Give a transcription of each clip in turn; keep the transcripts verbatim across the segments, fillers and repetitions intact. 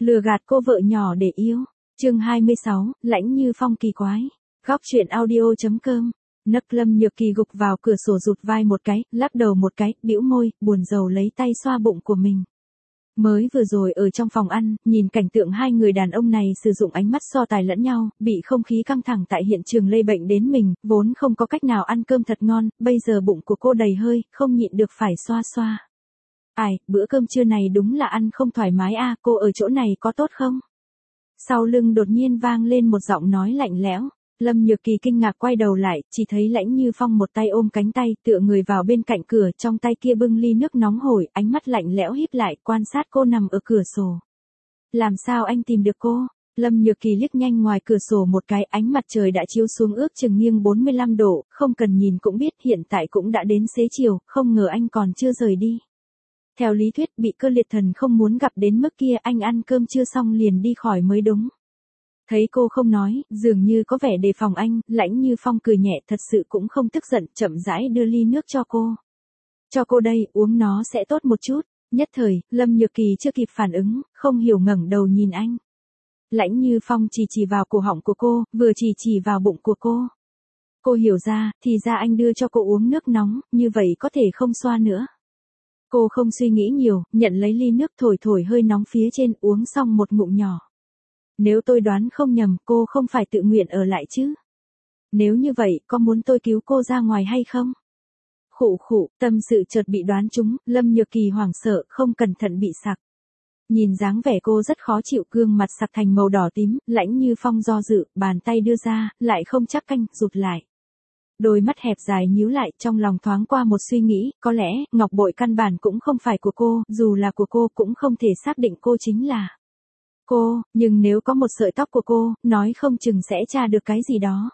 Lừa gạt cô vợ nhỏ để yêu. Chương hai mươi sáu, Lãnh Như Phong kỳ quái. Góc truyện audio chấm com. Nấc Lâm Nhược Kỳ gục vào cửa sổ rụt vai một cái, lắc đầu một cái, bĩu môi, buồn rầu lấy tay xoa bụng của mình. Mới vừa rồi ở trong phòng ăn, nhìn cảnh tượng hai người đàn ông này sử dụng ánh mắt so tài lẫn nhau, bị không khí căng thẳng tại hiện trường lây bệnh đến mình, vốn không có cách nào ăn cơm thật ngon, bây giờ bụng của cô đầy hơi, không nhịn được phải xoa xoa. Ai, bữa cơm trưa này đúng là ăn không thoải mái a, cô ở chỗ này có tốt không? Sau lưng đột nhiên vang lên một giọng nói lạnh lẽo. Lâm Nhược Kỳ kinh ngạc quay đầu lại, chỉ thấy Lãnh Như Phong một tay ôm cánh tay, tựa người vào bên cạnh cửa, trong tay kia bưng ly nước nóng hổi, ánh mắt lạnh lẽo híp lại, quan sát cô nằm ở cửa sổ. Làm sao anh tìm được cô? Lâm Nhược Kỳ liếc nhanh ngoài cửa sổ một cái, ánh mặt trời đã chiếu xuống ước chừng nghiêng bốn mươi lăm độ, không cần nhìn cũng biết hiện tại cũng đã đến xế chiều, không ngờ anh còn chưa rời đi. Theo lý thuyết bị cơ liệt thần không muốn gặp đến mức kia, anh ăn cơm chưa xong liền đi khỏi mới đúng. Thấy cô không nói, dường như có vẻ đề phòng anh, Lãnh Như Phong cười nhẹ, thật sự cũng không tức giận, chậm rãi đưa ly nước cho cô. Cho cô đây, uống nó sẽ tốt một chút. Nhất thời, Lâm Nhược Kỳ chưa kịp phản ứng, không hiểu ngẩng đầu nhìn anh. Lãnh Như Phong chỉ chỉ vào cổ họng của cô, vừa chỉ chỉ vào bụng của cô. Cô hiểu ra, thì ra anh đưa cho cô uống nước nóng, như vậy có thể không xoa nữa. Cô không suy nghĩ nhiều, nhận lấy ly nước thổi thổi hơi nóng phía trên, uống xong một ngụm nhỏ. Nếu tôi đoán không nhầm, cô không phải tự nguyện ở lại chứ? Nếu như vậy, có muốn tôi cứu cô ra ngoài hay không? Khụ khụ, tâm sự chợt bị đoán trúng, Lâm Nhược Kỳ hoảng sợ, không cẩn thận bị sặc. Nhìn dáng vẻ cô rất khó chịu, gương mặt sặc thành màu đỏ tím, Lãnh Như Phong do dự, bàn tay đưa ra, lại không chắc canh, rụt lại. Đôi mắt hẹp dài nhíu lại, trong lòng thoáng qua một suy nghĩ, có lẽ, ngọc bội căn bản cũng không phải của cô, dù là của cô cũng không thể xác định cô chính là cô, nhưng nếu có một sợi tóc của cô, nói không chừng sẽ tra được cái gì đó.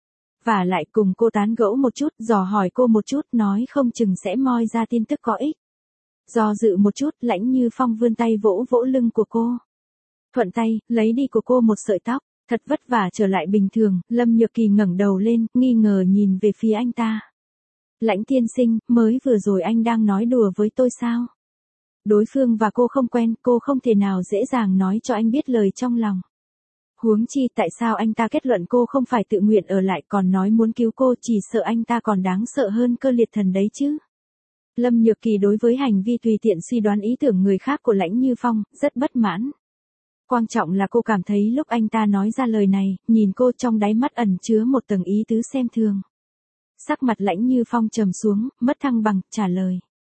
Và lại cùng cô tán gẫu một chút, dò hỏi cô một chút, nói không chừng sẽ moi ra tin tức có ích. Do dự một chút, Lãnh Như Phong vươn tay vỗ vỗ lưng của cô. Thuận tay, lấy đi của cô một sợi tóc, thật vất vả trở lại bình thường, Lâm Nhược Kỳ ngẩng đầu lên, nghi ngờ nhìn về phía anh ta. Lãnh tiên sinh, mới vừa rồi anh đang nói đùa với tôi sao? Đối phương và cô không quen, cô không thể nào dễ dàng nói cho anh biết lời trong lòng. Huống chi tại sao anh ta kết luận cô không phải tự nguyện ở lại còn nói muốn cứu cô, chỉ sợ anh ta còn đáng sợ hơn cơ liệt thần đấy chứ. Lâm Nhược Kỳ đối với hành vi tùy tiện suy đoán ý tưởng người khác của Lãnh Như Phong, rất bất mãn. Quan trọng là cô cảm thấy lúc anh ta nói ra lời này, nhìn cô trong đáy mắt ẩn chứa một tầng ý tứ xem thường. Sắc mặt Lãnh Như Phong trầm xuống, mất thăng bằng, trả lời.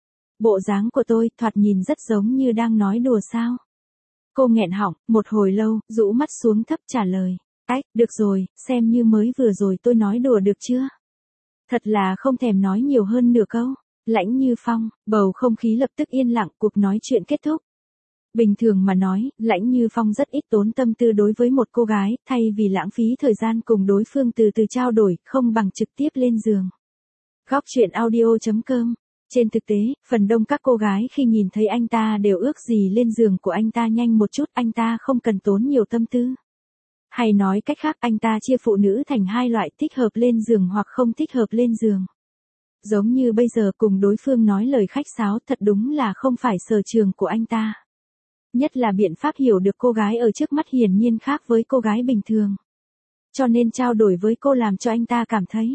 Bộ dáng của tôi, thoạt nhìn rất giống như đang nói đùa sao. Cô nghẹn họng, một hồi lâu, rũ mắt xuống thấp trả lời. Ách, được rồi, xem như mới vừa rồi tôi nói đùa được chưa? Thật là không thèm nói nhiều hơn nửa câu. Lãnh Như Phong, bầu không khí lập tức yên lặng, cuộc nói chuyện kết thúc. Bình thường mà nói, Lãnh Như Phong rất ít tốn tâm tư đối với một cô gái, thay vì lãng phí thời gian cùng đối phương từ từ trao đổi, không bằng trực tiếp lên giường. Góc truyện audio chấm com. Trên thực tế, phần đông các cô gái khi nhìn thấy anh ta đều ước gì lên giường của anh ta nhanh một chút, anh ta không cần tốn nhiều tâm tư. Hay nói cách khác, anh ta chia phụ nữ thành hai loại, thích hợp lên giường hoặc không thích hợp lên giường. Giống như bây giờ cùng đối phương nói lời khách sáo, thật đúng là không phải sở trường của anh ta. Nhất là biện pháp hiểu được cô gái ở trước mắt hiển nhiên khác với cô gái bình thường. Cho nên trao đổi với cô làm cho anh ta cảm thấy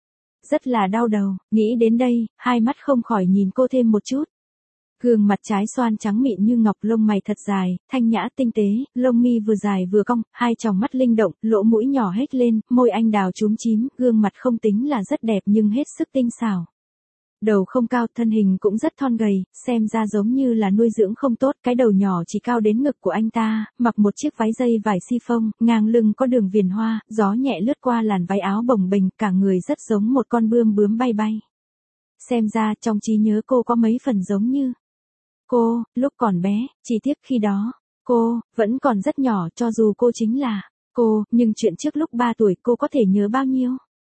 rất là đau đầu. Nghĩ đến đây, hai mắt không khỏi nhìn cô thêm một chút. Gương mặt trái xoan trắng mịn như ngọc, lông mày thật dài, thanh nhã tinh tế, lông mi vừa dài vừa cong, hai tròng mắt linh động, lỗ mũi nhỏ hết lên, môi anh đào chúm chím, gương mặt không tính là rất đẹp nhưng hết sức tinh xảo. Đầu không cao, thân hình cũng rất thon gầy, xem ra giống như là nuôi dưỡng không tốt, cái đầu nhỏ chỉ cao đến ngực của anh ta, mặc một chiếc váy dây vải si phông, ngang lưng có đường viền hoa, gió nhẹ lướt qua làn váy áo bồng bềnh, cả người rất giống một con bươm bướm bay bay. Xem ra trong trí nhớ cô có mấy phần giống như cô, lúc còn bé, chỉ tiếc khi đó, cô, vẫn còn rất nhỏ, cho dù cô chính là cô, nhưng chuyện trước lúc ba tuổi cô có thể nhớ bao nhiêu?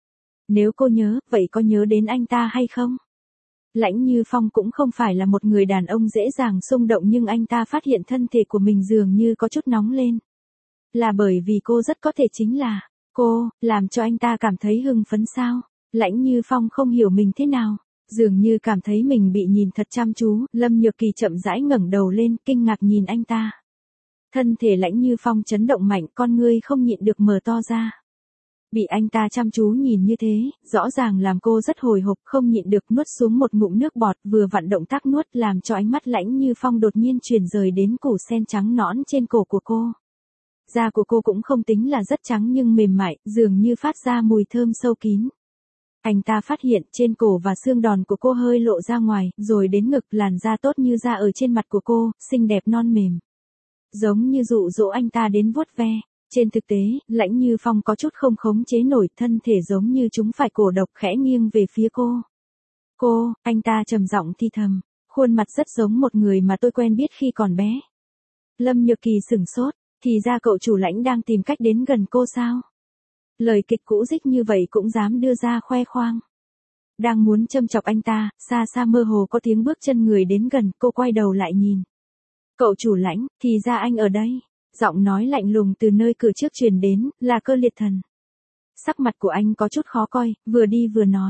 Nếu cô nhớ, vậy có nhớ đến anh ta hay không? Lãnh Như Phong cũng không phải là một người đàn ông dễ dàng xung động, nhưng anh ta phát hiện thân thể của mình dường như có chút nóng lên. Là bởi vì cô rất có thể chính là cô, làm cho anh ta cảm thấy hưng phấn sao? Lãnh Như Phong không hiểu mình thế nào, dường như cảm thấy mình bị nhìn thật chăm chú, Lâm Nhược Kỳ chậm rãi ngẩng đầu lên, kinh ngạc nhìn anh ta. Thân thể Lãnh Như Phong chấn động mạnh, con ngươi không nhịn được mở to ra. Bị anh ta chăm chú nhìn như thế, rõ ràng làm cô rất hồi hộp, không nhịn được nuốt xuống một ngụm nước bọt, vừa vặn động tác nuốt làm cho ánh mắt Lãnh Như Phong đột nhiên chuyển rời đến củ sen trắng nõn trên cổ của cô. Da của cô cũng không tính là rất trắng nhưng mềm mại, dường như phát ra mùi thơm sâu kín. Anh ta phát hiện trên cổ và xương đòn của cô hơi lộ ra ngoài, rồi đến ngực, làn da tốt như da ở trên mặt của cô, xinh đẹp non mềm. Giống như dụ dỗ anh ta đến vuốt ve. Trên thực tế, Lãnh Như Phong có chút không khống chế nổi, thân thể giống như chúng phải cổ độc, khẽ nghiêng về phía cô. Cô, anh ta trầm giọng thi thầm, khuôn mặt rất giống một người mà tôi quen biết khi còn bé. Lâm Nhược Kỳ sửng sốt, thì ra cậu chủ Lãnh đang tìm cách đến gần cô sao? Lời kịch cũ dích như vậy cũng dám đưa ra khoe khoang. Đang muốn châm chọc anh ta, xa xa mơ hồ có tiếng bước chân người đến gần, cô quay đầu lại nhìn. Cậu chủ Lãnh, thì ra anh ở đây. Giọng nói lạnh lùng từ nơi cửa trước truyền đến, là Cơ Liệt Thần. Sắc mặt của anh có chút khó coi, vừa đi vừa nói.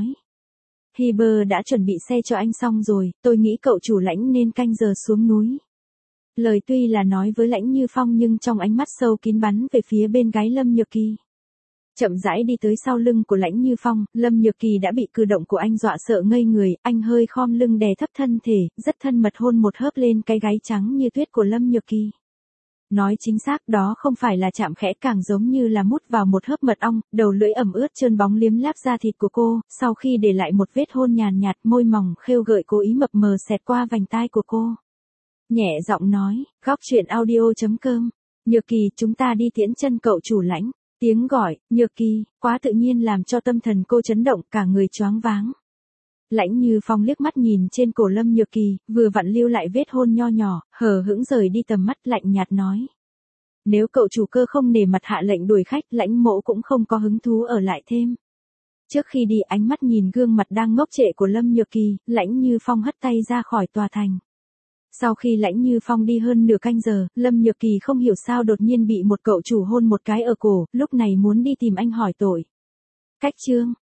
Hiber đã chuẩn bị xe cho anh xong rồi, tôi nghĩ cậu chủ Lãnh nên canh giờ xuống núi. Lời tuy là nói với Lãnh Như Phong nhưng trong ánh mắt sâu kín bắn về phía bên gái Lâm Nhược Kỳ. Chậm rãi đi tới sau lưng của Lãnh Như Phong, Lâm Nhược Kỳ đã bị cử động của anh dọa sợ ngây người, anh hơi khom lưng đè thấp thân thể, rất thân mật hôn một hớp lên cái gáy trắng như tuyết của Lâm Nhược Kỳ. Nói chính xác đó không phải là chạm khẽ, càng giống như là mút vào một hớp mật ong, đầu lưỡi ẩm ướt trơn bóng liếm láp da thịt của cô, sau khi để lại một vết hôn nhàn nhạt, môi mỏng khêu gợi cố ý mập mờ xẹt qua vành tai của cô. Nhẹ giọng nói, góc truyện audio chấm com, Nhược Kỳ, chúng ta đi tiễn chân cậu chủ Lãnh. Tiếng gọi, Nhược Kỳ, quá tự nhiên làm cho tâm thần cô chấn động, cả người choáng váng. Lãnh Như Phong liếc mắt nhìn trên cổ Lâm Nhược Kỳ, vừa vặn lưu lại vết hôn nho nhỏ, hờ hững rời đi tầm mắt, lạnh nhạt nói. Nếu cậu chủ Cơ không nể mặt hạ lệnh đuổi khách, Lãnh mỗ cũng không có hứng thú ở lại thêm. Trước khi đi, ánh mắt nhìn gương mặt đang ngốc trệ của Lâm Nhược Kỳ, Lãnh Như Phong hất tay ra khỏi tòa thành. Sau khi Lãnh Như Phong đi hơn nửa canh giờ, Lâm Nhược Kỳ không hiểu sao đột nhiên bị một cậu chủ hôn một cái ở cổ, lúc này muốn đi tìm anh hỏi tội. Cách chương